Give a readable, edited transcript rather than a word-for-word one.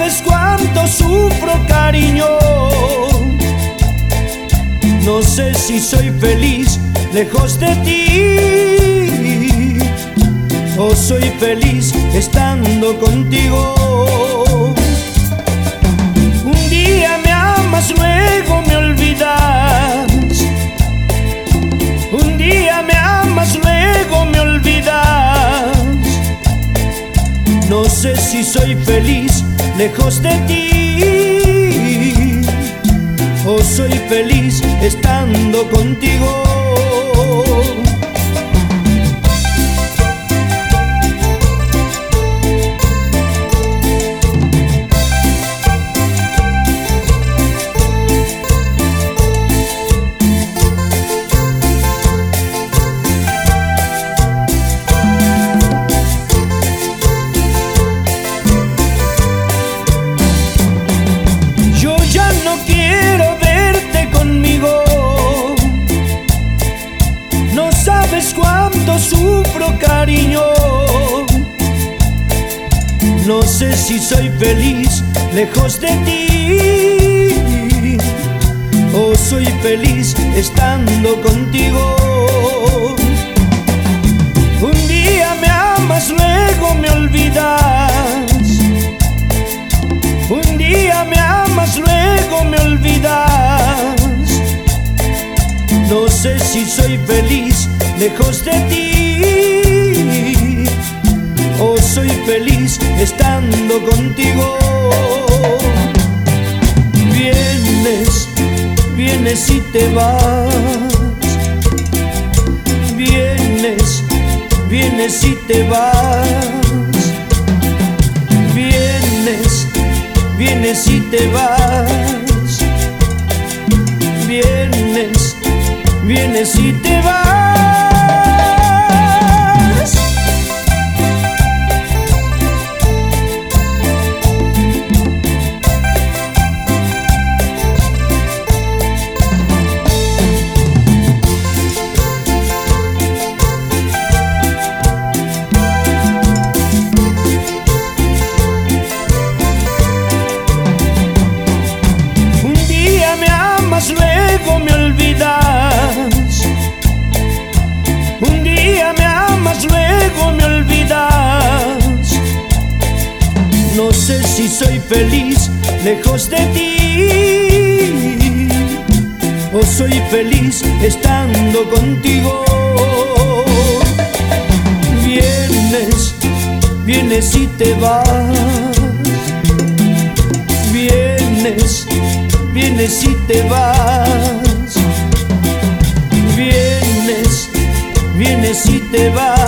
sabes cuánto sufro, cariño. No sé si soy feliz lejos de ti, o soy feliz estando contigo. Un día me amas, luego me olvidas. Un día me amas, luego me olvidas. No sé si soy feliz lejos de ti, o soy feliz estando contigo. No quiero verte conmigo. No sabes cuánto sufro, cariño. No sé si soy feliz lejos de ti, o soy feliz estando contigo. Un día me amas, luego me olvidas. Un día me amas, luego me olvidas. No sé si soy feliz lejos de ti, o soy feliz estando contigo. Vienes, vienes y te vas. Vienes, vienes y te vas. Vienes, vienes y te vas. Vienes, vienes y te vas. Luego me olvidas. Un día me amas, luego me olvidas. No sé si soy feliz lejos de ti, o soy feliz estando contigo. Vienes, vienes y te vas. Vienes, vienes y te vas. Vienes, vienes y te vas.